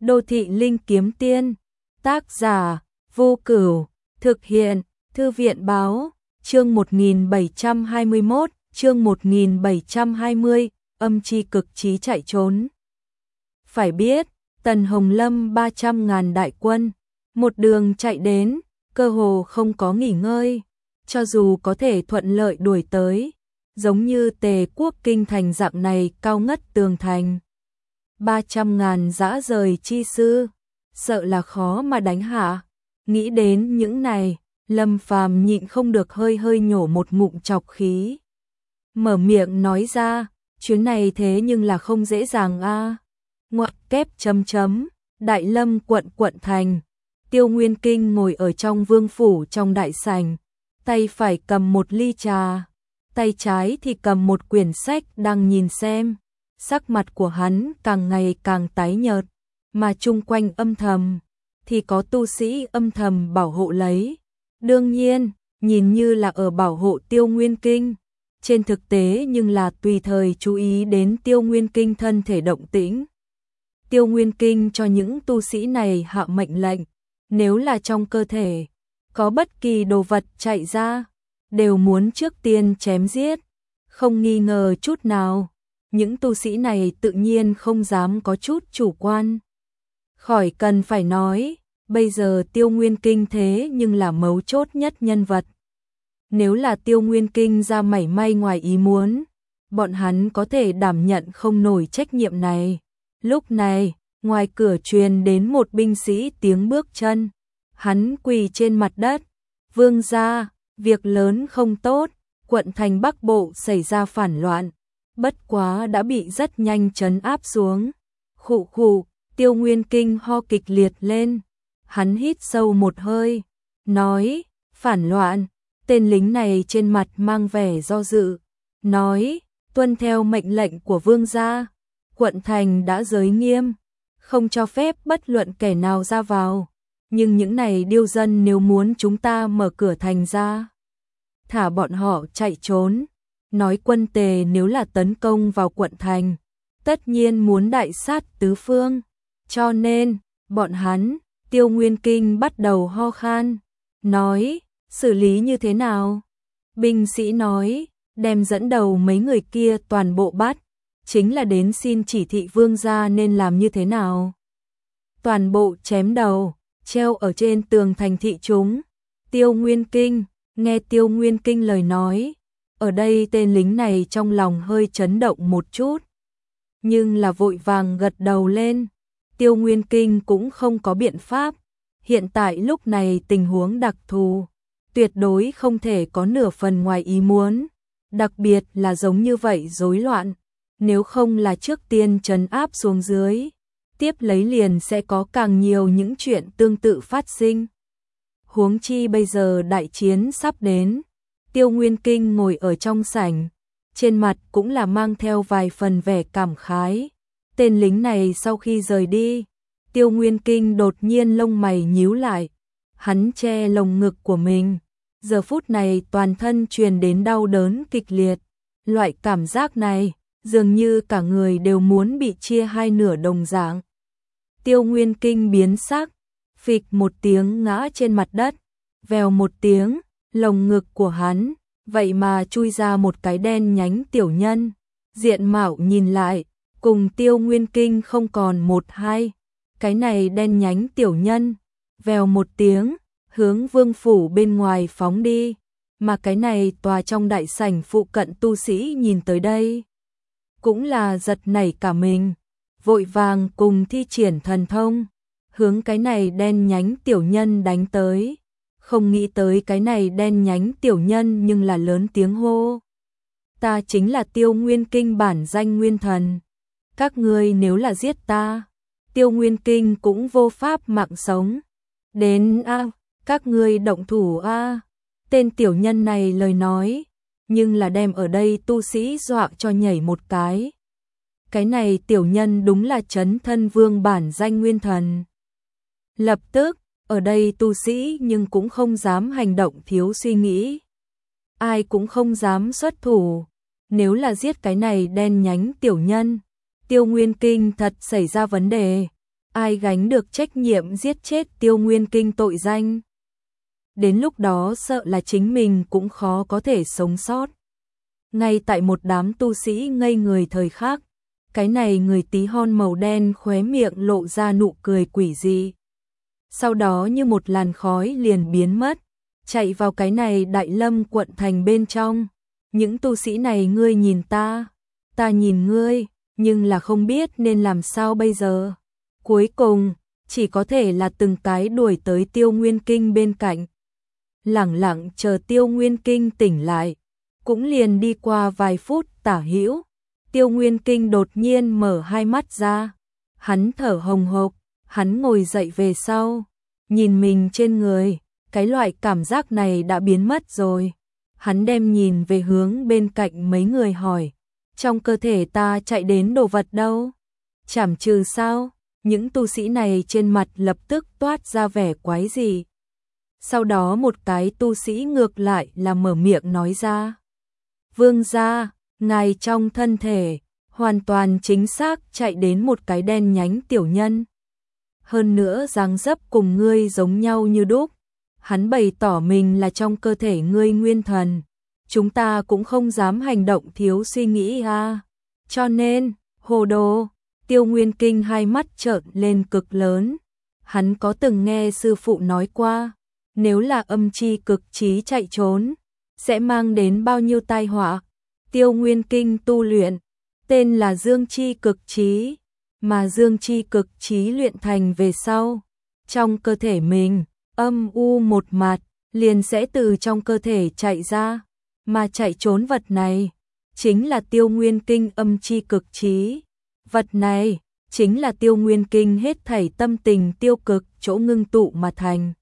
Đô thị linh kiếm tiên, tác giả, Vô Cửu, thực hiện, Thư viện báo, chương 1721, chương 1720, âm chi cực trí chạy trốn. Phải biết, Tần Hồng Lâm 300.000 đại quân, một đường chạy đến, cơ hồ không có nghỉ ngơi, cho dù có thể thuận lợi đuổi tới, giống như Tề Quốc kinh thành dạng này cao ngất tường thành. 300.000 dã rời chi sư, sợ là khó mà đánh hạ. Nghĩ đến những này, Lâm Phàm nhịn không được hơi hơi nhổ một ngụm trọc khí. Mở miệng nói ra, chuyến này thế nhưng là không dễ dàng a. Ngoặc kép chấm chấm, Đại Lâm quận thành. Tiêu Nguyên Kinh ngồi ở trong vương phủ trong đại sảnh, tay phải cầm một ly trà, tay trái thì cầm một quyển sách đang nhìn xem. Sắc mặt của hắn càng ngày càng tái nhợt, mà chung quanh âm thầm thì có tu sĩ âm thầm bảo hộ lấy. Đương nhiên, nhìn như là ở bảo hộ Tiêu Nguyên Kinh, trên thực tế nhưng là tùy thời chú ý đến Tiêu Nguyên Kinh thân thể động tĩnh. Tiêu Nguyên Kinh cho những tu sĩ này hạ mệnh lệnh, nếu là trong cơ thể có bất kỳ đồ vật chạy ra, đều muốn trước tiên chém giết, không nghi ngờ chút nào. Những tu sĩ này tự nhiên không dám có chút chủ quan. Khỏi cần phải nói, bây giờ Tiêu Nguyên Kinh thế nhưng là mấu chốt nhất nhân vật. Nếu là Tiêu Nguyên Kinh ra mảy may ngoài ý muốn, bọn hắn có thể đảm nhận không nổi trách nhiệm này. Lúc này, ngoài cửa truyền đến một binh sĩ tiếng bước chân. Hắn quỳ trên mặt đất. Vương gia, việc lớn không tốt, quận thành Bắc Bộ xảy ra phản loạn. Bất quá đã bị rất nhanh trấn áp xuống. Khụ khụ, Tiêu Nguyên Kinh ho kịch liệt lên. Hắn hít sâu một hơi, nói, phản loạn. Tên lính này trên mặt mang vẻ do dự, nói, tuân theo mệnh lệnh của vương gia, quận thành đã giới nghiêm, không cho phép bất luận kẻ nào ra vào. Nhưng những này điêu dân nếu muốn chúng ta mở cửa thành ra, thả bọn họ chạy trốn. Nói quân Tề nếu là tấn công vào quận thành, tất nhiên muốn đại sát tứ phương. Cho nên, bọn hắn, Tiêu Nguyên Kinh bắt đầu ho khan, nói, xử lý như thế nào? Binh sĩ nói, đem dẫn đầu mấy người kia toàn bộ bắt, chính là đến xin chỉ thị vương gia nên làm như thế nào. Toàn bộ chém đầu, treo ở trên tường thành thị chúng. Tiêu Nguyên Kinh, nghe Tiêu Nguyên Kinh lời nói, ở đây tên lính này trong lòng hơi chấn động một chút, nhưng là vội vàng gật đầu lên. Tiêu Nguyên Kinh cũng không có biện pháp, hiện tại lúc này tình huống đặc thù, tuyệt đối không thể có nửa phần ngoài ý muốn, đặc biệt là giống như vậy rối loạn, nếu không là trước tiên trấn áp xuống dưới, tiếp lấy liền sẽ có càng nhiều những chuyện tương tự phát sinh. Huống chi bây giờ đại chiến sắp đến. Tiêu Nguyên Kinh ngồi ở trong sảnh, trên mặt cũng là mang theo vài phần vẻ cảm khái. Tên lính này sau khi rời đi, Tiêu Nguyên Kinh đột nhiên lông mày nhíu lại, hắn che lồng ngực của mình, giờ phút này toàn thân truyền đến đau đớn kịch liệt. Loại cảm giác này, dường như cả người đều muốn bị chia hai nửa đồng dạng. Tiêu Nguyên Kinh biến sắc, phịch một tiếng ngã trên mặt đất, vèo một tiếng. Lồng ngực của hắn, vậy mà chui ra một cái đen nhánh tiểu nhân. Diện mạo nhìn lại, cùng Tiêu Nguyên Kinh không còn một hai. Cái này đen nhánh tiểu nhân, vèo một tiếng, hướng vương phủ bên ngoài phóng đi. Mà cái này tòa trong đại sảnh phụ cận tu sĩ nhìn tới đây, cũng là giật nảy cả mình, vội vàng cùng thi triển thần thông, hướng cái này đen nhánh tiểu nhân đánh tới. Không nghĩ tới cái này đen nhánh tiểu nhân nhưng là lớn tiếng hô, ta chính là Tiêu Nguyên Kinh bản danh nguyên thần, các ngươi nếu là giết ta, Tiêu Nguyên Kinh cũng vô pháp mạng sống. Đến a, các ngươi động thủ a. Tên tiểu nhân này lời nói, nhưng là đem ở đây tu sĩ dọa cho nhảy một cái. Cái này tiểu nhân đúng là Chấn Thân Vương bản danh nguyên thần. Lập tức, ở đây tu sĩ nhưng cũng không dám hành động thiếu suy nghĩ. Ai cũng không dám xuất thủ. Nếu là giết cái này đen nhánh tiểu nhân, Tiêu Nguyên Kinh thật xảy ra vấn đề. ai gánh được trách nhiệm giết chết Tiêu Nguyên Kinh tội danh. Đến lúc đó sợ là chính mình cũng khó có thể sống sót. Ngay tại một đám tu sĩ ngây người thời khắc, cái này người tí hon màu đen khóe miệng lộ ra nụ cười quỷ dị. Sau đó như một làn khói liền biến mất, chạy vào cái này Đại Lâm quận thành bên trong. Những tu sĩ này ngươi nhìn ta nhìn ngươi, nhưng là không biết nên làm sao bây giờ. Cuối cùng, chỉ có thể là từng cái đuổi tới Tiêu Nguyên Kinh bên cạnh. Lẳng lặng chờ Tiêu Nguyên Kinh tỉnh lại, cũng liền đi qua vài phút tả hữu. Tiêu Nguyên Kinh đột nhiên mở hai mắt ra, hắn thở hồng hộc, hắn ngồi dậy về sau, nhìn mình trên người, cái loại cảm giác này đã biến mất rồi. Hắn đem nhìn về hướng bên cạnh mấy người hỏi, trong cơ thể ta chạy đến đồ vật đâu? Chảm trừ sao? Những tu sĩ này trên mặt lập tức toát ra vẻ quái dị. Sau đó một cái tu sĩ ngược lại là mở miệng nói ra. Vương gia, ngài trong thân thể, hoàn toàn chính xác chạy đến một cái đen nhánh tiểu nhân. Hơn nữa dáng dấp cùng ngươi giống nhau như đúc. Hắn bày tỏ mình là trong cơ thể ngươi nguyên thần. Chúng ta cũng không dám hành động thiếu suy nghĩ à. Cho nên, hồ đồ, Tiêu Nguyên Kinh hai mắt trợn lên cực lớn. Hắn có từng nghe sư phụ nói qua, nếu là âm chi cực trí chạy trốn, sẽ mang đến bao nhiêu tai họa. Tiêu Nguyên Kinh tu luyện, tên là Dương Chi Cực Trí, mà Dương Chi Cực Trí luyện thành về sau, trong cơ thể mình, âm u một mặt, liền sẽ từ trong cơ thể chạy ra, mà chạy trốn vật này, chính là Tiêu Nguyên Kinh âm chi cực trí. Vật này, chính là Tiêu Nguyên Kinh hết thảy tâm tình tiêu cực chỗ ngưng tụ mà thành.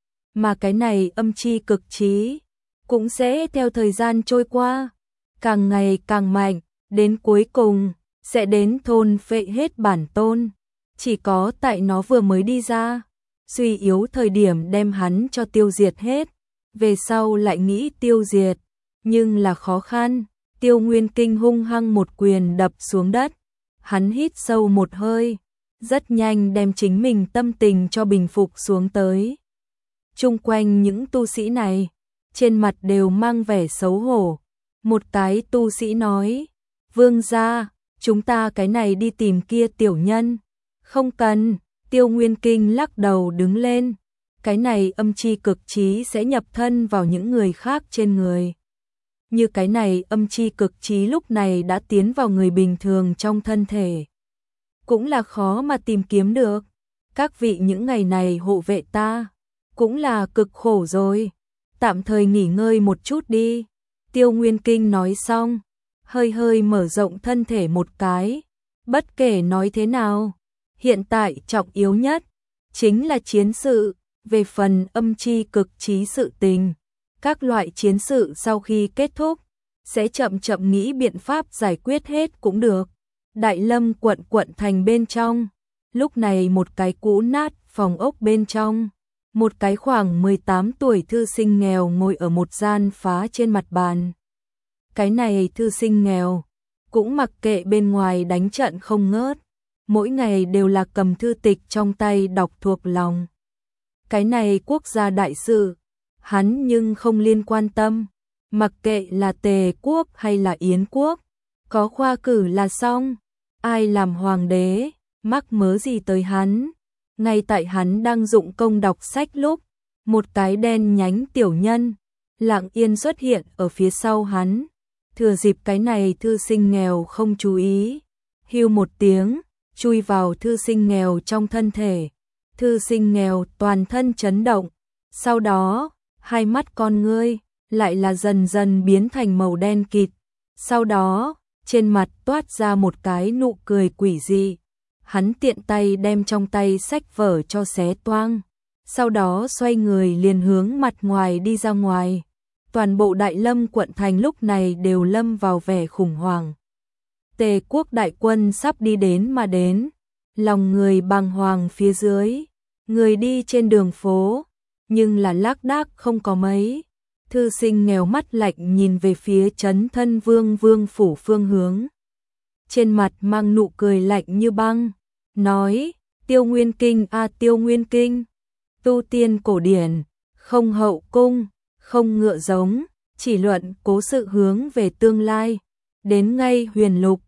Mà cái này âm chi cực trí, cũng sẽ theo thời gian trôi qua, càng ngày càng mạnh, đến cuối cùng, sẽ đến thôn phệ hết bản tôn. Chỉ có tại nó vừa mới đi ra, suy yếu thời điểm đem hắn cho tiêu diệt hết, về sau lại nghĩ tiêu diệt, nhưng là khó khăn. Tiêu Nguyên Kinh hung hăng một quyền đập xuống đất, hắn hít sâu một hơi, rất nhanh đem chính mình tâm tình cho bình phục xuống tới. Chung quanh những tu sĩ này, trên mặt đều mang vẻ xấu hổ. Một cái tu sĩ nói, vương gia, chúng ta cái này đi tìm kia tiểu nhân. Không cần, Tiêu Nguyên Kinh lắc đầu đứng lên, cái này âm chi cực trí sẽ nhập thân vào những người khác trên người. Như cái này âm chi cực trí lúc này đã tiến vào người bình thường trong thân thể, cũng là khó mà tìm kiếm được. Các vị những ngày này hộ vệ ta, cũng là cực khổ rồi, tạm thời nghỉ ngơi một chút đi. Tiêu Nguyên Kinh nói xong, hơi hơi mở rộng thân thể một cái. Bất kể nói thế nào, hiện tại trọng yếu nhất chính là chiến sự. Về phần âm chi cực trí sự tình, các loại chiến sự sau khi kết thúc, sẽ chậm chậm nghĩ biện pháp giải quyết hết cũng được. Đại Lâm quận thành bên trong, lúc này một cái cũ nát phòng ốc bên trong, một cái khoảng 18 tuổi thư sinh nghèo ngồi ở một gian phá trên mặt bàn. Cái này thư sinh nghèo, cũng mặc kệ bên ngoài đánh trận không ngớt, mỗi ngày đều là cầm thư tịch trong tay đọc thuộc lòng. Cái này quốc gia đại sự, hắn nhưng không liên quan tâm, mặc kệ là Tề quốc hay là Yến quốc, có khoa cử là xong, ai làm hoàng đế, mắc mớ gì tới hắn. Ngay tại hắn đang dụng công đọc sách lúc, một cái đen nhánh tiểu nhân, lặng yên xuất hiện ở phía sau hắn, thừa dịp cái này thư sinh nghèo không chú ý, hưu một tiếng, chui vào thư sinh nghèo trong thân thể. Thư sinh nghèo toàn thân chấn động, sau đó, hai mắt con ngươi lại là dần dần biến thành màu đen kịt, sau đó, trên mặt toát ra một cái nụ cười quỷ dị. Hắn tiện tay đem trong tay sách vở cho xé toang, sau đó xoay người liền hướng mặt ngoài đi ra ngoài. Toàn bộ Đại Lâm quận thành lúc này đều lâm vào vẻ khủng hoảng. Tề quốc đại quân sắp đi đến mà đến, lòng người bàng hoàng phía dưới, người đi trên đường phố, nhưng là lác đác không có mấy. Thư sinh nghèo mắt lạnh nhìn về phía Trấn Thân Vương phủ phương hướng. Trên mặt mang nụ cười lạnh như băng, nói, Tiêu Nguyên Kinh Tiêu Nguyên Kinh, tu tiên cổ điển, không hậu cung, không ngựa giống, chỉ luận cố sự hướng về tương lai. Đến ngay huyền lục,